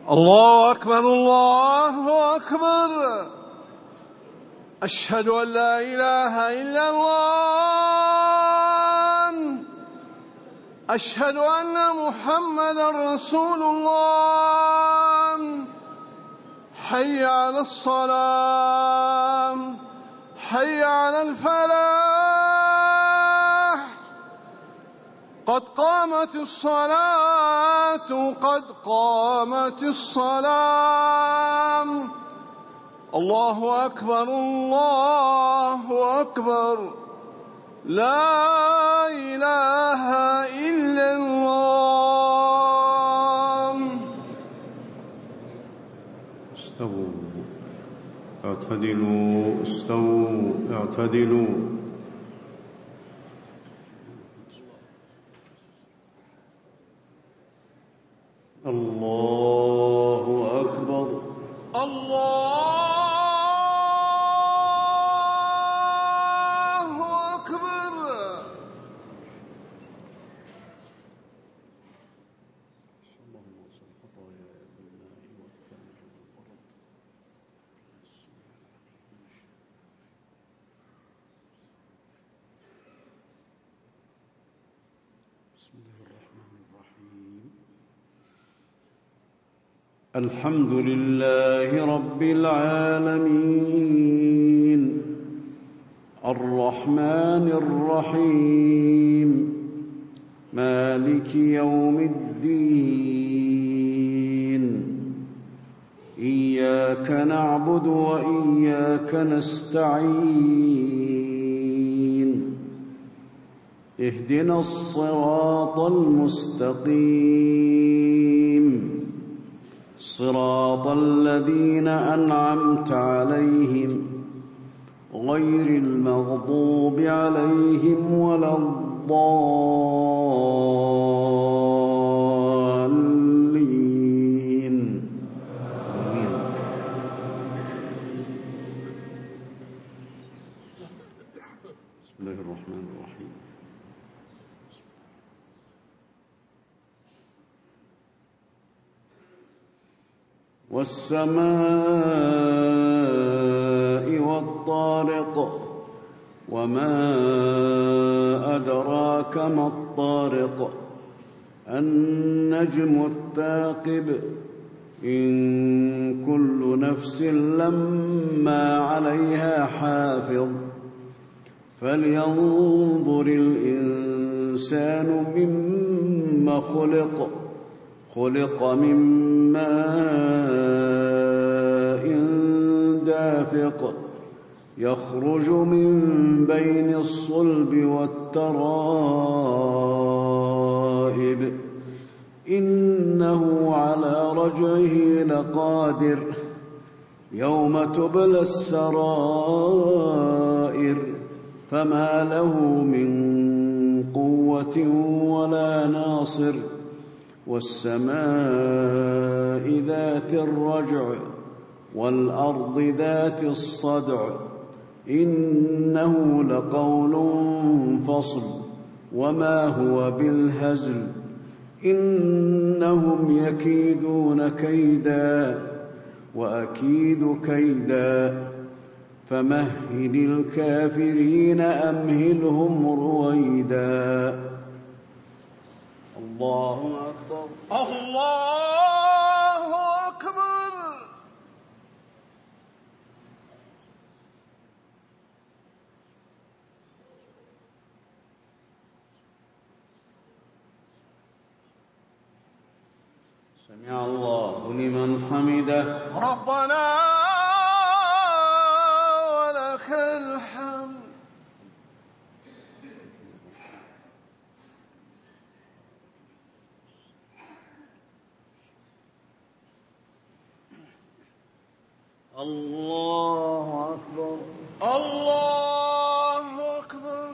الله أكبر الله أكبر. أشهد أن لا إله إلا الله. أشهد أن محمدا رسول الله. حي على الصلاة، حي على الفلاح، قد قامت الصلاة، قد قامت الصلاة. الله أكبر الله أكبر. لا إله إلا الله. استووا اعتدلوا، استووا اعتدلوا. الله أكبر الله أكبر. الحمد لله رب العالمين الرحمن الرحيم مالك يوم الدين. إياك نعبد وإياك نستعين. اهدنا الصراط المستقيم، صراط الذين أنعمت عليهم غير المغضوب عليهم ولا الضالين. آمين. بسم الله الرحمن الرحيم. والسماء والطارق، وما أدراك ما الطارق. النجم الثاقب. إن كل نفس لما عليها حافظ. فلينظر الإنسان مما خلق. خلق من ماء دافق، يخرج من بين الصلب والترائب. إنه على رجعه لقادر. يوم تبلى السرائر، فما له من قوة ولا ناصر. والسماء ذات الرجع، والأرض ذات الصدع. إنه لقول فصل، وما هو بالهزل. إنهم يكيدون كيدا، وأكيد كيدا. فمهل الكافرين أمهلهم رويدا. الله أكبر الله أكبر. سمع الله لمن حمده. ربنا ولك الحمد. الله أكبر الله أكبر.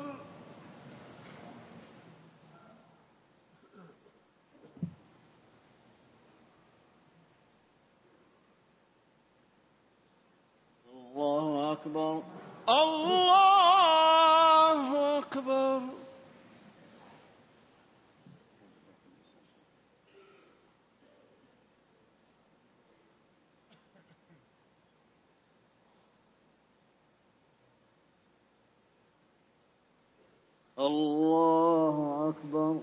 الله أكبر الله أكبر. الله أكبر.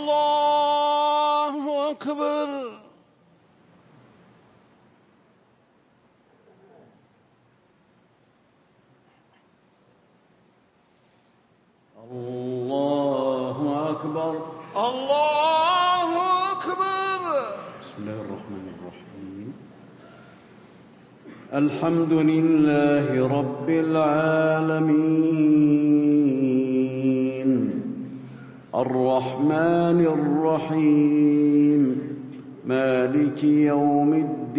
الله أكبر. الله أكبر. الله أكبر. بسم الله الرحمن الرحيم. الحمد لله رب العالمين الرحمن الرحيم مالك يوم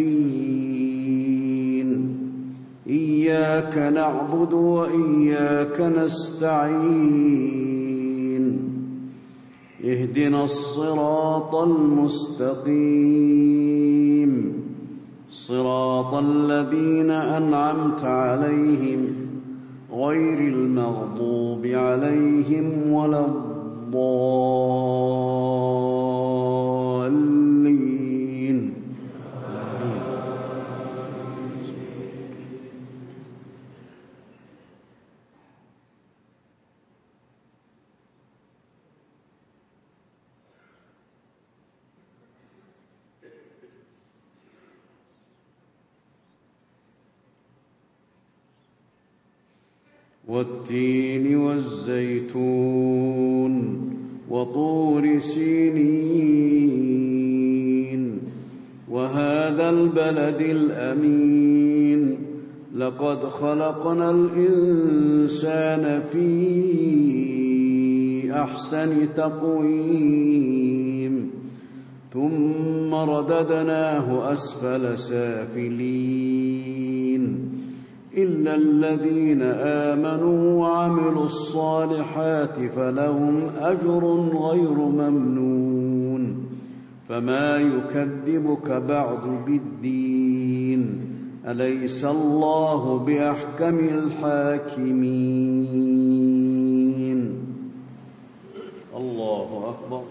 الدين إياك نعبد وإياك نستعين اهدنا الصراط المستقيم صراط الذين أنعمت عليهم غير المغضوب عليهم ولا الضالين. والتين والزيتون وطور سينين وهذا البلد الأمين لقد خلقنا الإنسان في أحسن تقويم ثم رددناه أسفل سافلين إلا الذين آمنوا وعملوا الصالحات فلهم أجر غير ممنون فما يكذبك بعد بالدين أليس الله بأحكم الحاكمين. الله أكبر.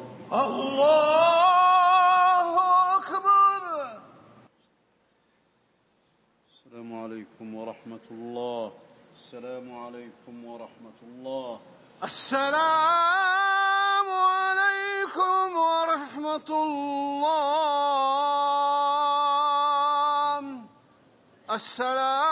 الله أكبر. السلام عليكم ورحمة الله. السلام عليكم ورحمة الله. السلام عليكم ورحمة الله. السلام